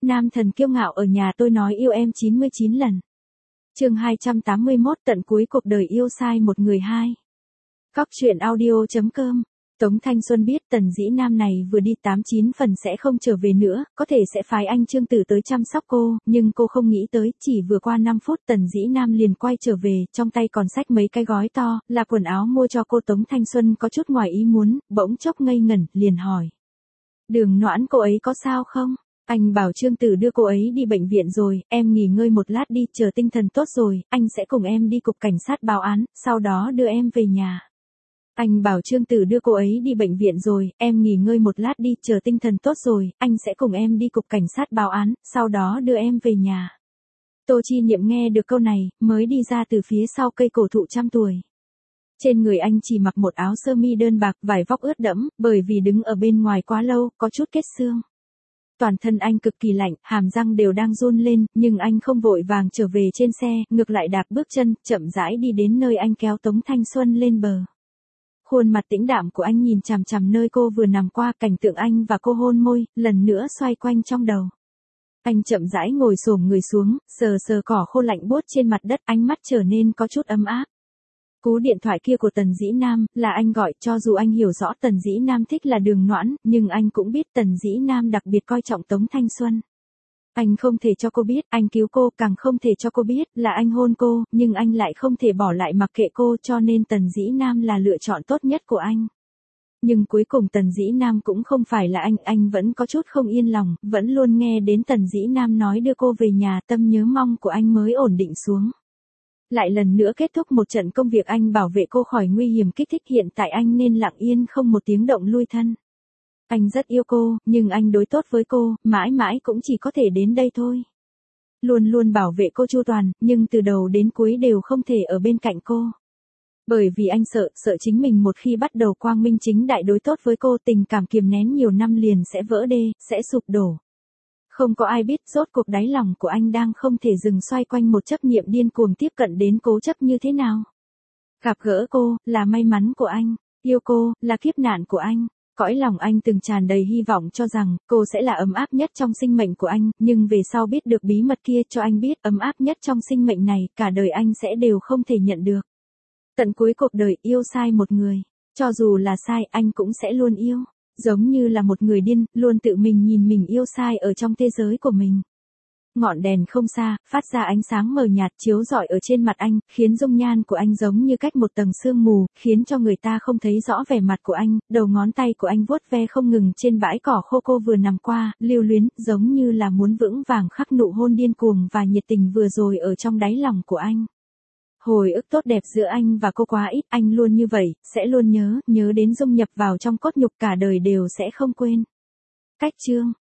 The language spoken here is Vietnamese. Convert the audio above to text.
Nam thần kiêu ngạo ở nhà tôi nói yêu em 99 lần. Chương 281 tận cuối cuộc đời yêu sai một người hai. Cóc truyện audio.com. Tống Thanh Xuân biết Tần Dĩ Nam này vừa đi 89 phần sẽ không trở về nữa, có thể sẽ phái anh Trương Tử tới chăm sóc cô, nhưng cô không nghĩ tới, chỉ vừa qua 5 phút Tần Dĩ Nam liền quay trở về, trong tay còn xách mấy cái gói to, là quần áo mua cho cô. Tống Thanh Xuân có chút ngoài ý muốn, bỗng chốc ngây ngẩn, liền hỏi. Đường Noãn cô ấy có sao không? Anh bảo Trương Tử đưa cô ấy đi bệnh viện rồi, em nghỉ ngơi một lát đi, chờ tinh thần tốt rồi, anh sẽ cùng em đi cục cảnh sát báo án, sau đó đưa em về nhà. Anh bảo Trương Tử đưa cô ấy đi bệnh viện rồi, em nghỉ ngơi một lát đi, chờ tinh thần tốt rồi, anh sẽ cùng em đi cục cảnh sát báo án, sau đó đưa em về nhà. Tô Chi Niệm nghe được câu này, mới đi ra từ phía sau cây cổ thụ 100 tuổi. Trên người anh chỉ mặc một áo sơ mi đơn bạc, vải vóc ướt đẫm, bởi vì đứng ở bên ngoài quá lâu, có chút kết xương. Toàn thân anh cực kỳ lạnh, hàm răng đều đang run lên, nhưng anh không vội vàng trở về trên xe, ngược lại đạp bước chân, chậm rãi đi đến nơi anh kéo Tống Thanh Xuân lên bờ. Khuôn mặt tĩnh đạm của anh nhìn chằm chằm nơi cô vừa nằm qua, cảnh tượng anh và cô hôn môi, lần nữa xoay quanh trong đầu. Anh chậm rãi ngồi xổm người xuống, sờ sờ cỏ khô lạnh buốt trên mặt đất, ánh mắt trở nên có chút ấm áp. Cú điện thoại kia của Tần Dĩ Nam, là anh gọi, cho dù anh hiểu rõ Tần Dĩ Nam thích là Đường Noãn, nhưng anh cũng biết Tần Dĩ Nam đặc biệt coi trọng Tống Thanh Xuân. Anh không thể cho cô biết, anh cứu cô, càng không thể cho cô biết là anh hôn cô, nhưng anh lại không thể bỏ lại mặc kệ cô, cho nên Tần Dĩ Nam là lựa chọn tốt nhất của anh. Nhưng cuối cùng Tần Dĩ Nam cũng không phải là anh vẫn có chút không yên lòng, vẫn luôn nghe đến Tần Dĩ Nam nói đưa cô về nhà, tâm nhớ mong của anh mới ổn định xuống. Lại lần nữa kết thúc một trận công việc anh bảo vệ cô khỏi nguy hiểm kích thích, hiện tại anh nên lặng yên không một tiếng động lui thân. Anh rất yêu cô, nhưng anh đối tốt với cô, mãi mãi cũng chỉ có thể đến đây thôi. Luôn luôn bảo vệ cô chu toàn, nhưng từ đầu đến cuối đều không thể ở bên cạnh cô. Bởi vì anh sợ chính mình một khi bắt đầu quang minh chính đại đối tốt với cô, tình cảm kiềm nén nhiều năm liền sẽ vỡ đê, sẽ sụp đổ. Không có ai biết rốt cuộc đáy lòng của anh đang không thể dừng xoay quanh một chấp niệm điên cuồng tiếp cận đến cố chấp như thế nào. Gặp gỡ cô, là may mắn của anh, yêu cô, là kiếp nạn của anh. Cõi lòng anh từng tràn đầy hy vọng cho rằng, cô sẽ là ấm áp nhất trong sinh mệnh của anh, nhưng về sau biết được bí mật kia cho anh biết ấm áp nhất trong sinh mệnh này, cả đời anh sẽ đều không thể nhận được. Tận cuối cuộc đời yêu sai một người, cho dù là sai anh cũng sẽ luôn yêu. Giống như là một người điên, luôn tự mình nhìn mình yêu sai ở trong thế giới của mình. Ngọn đèn không xa, phát ra ánh sáng mờ nhạt chiếu rọi ở trên mặt anh, khiến dung nhan của anh giống như cách một tầng sương mù, khiến cho người ta không thấy rõ vẻ mặt của anh. Đầu ngón tay của anh vuốt ve không ngừng trên bãi cỏ khô cô vừa nằm qua, lưu luyến, giống như là muốn vững vàng khắc nụ hôn điên cuồng và nhiệt tình vừa rồi ở trong đáy lòng của anh. Hồi ức tốt đẹp giữa anh và cô quá ít, anh luôn như vậy, sẽ luôn nhớ đến dung nhập vào trong cốt nhục cả đời đều sẽ không quên. Cách chương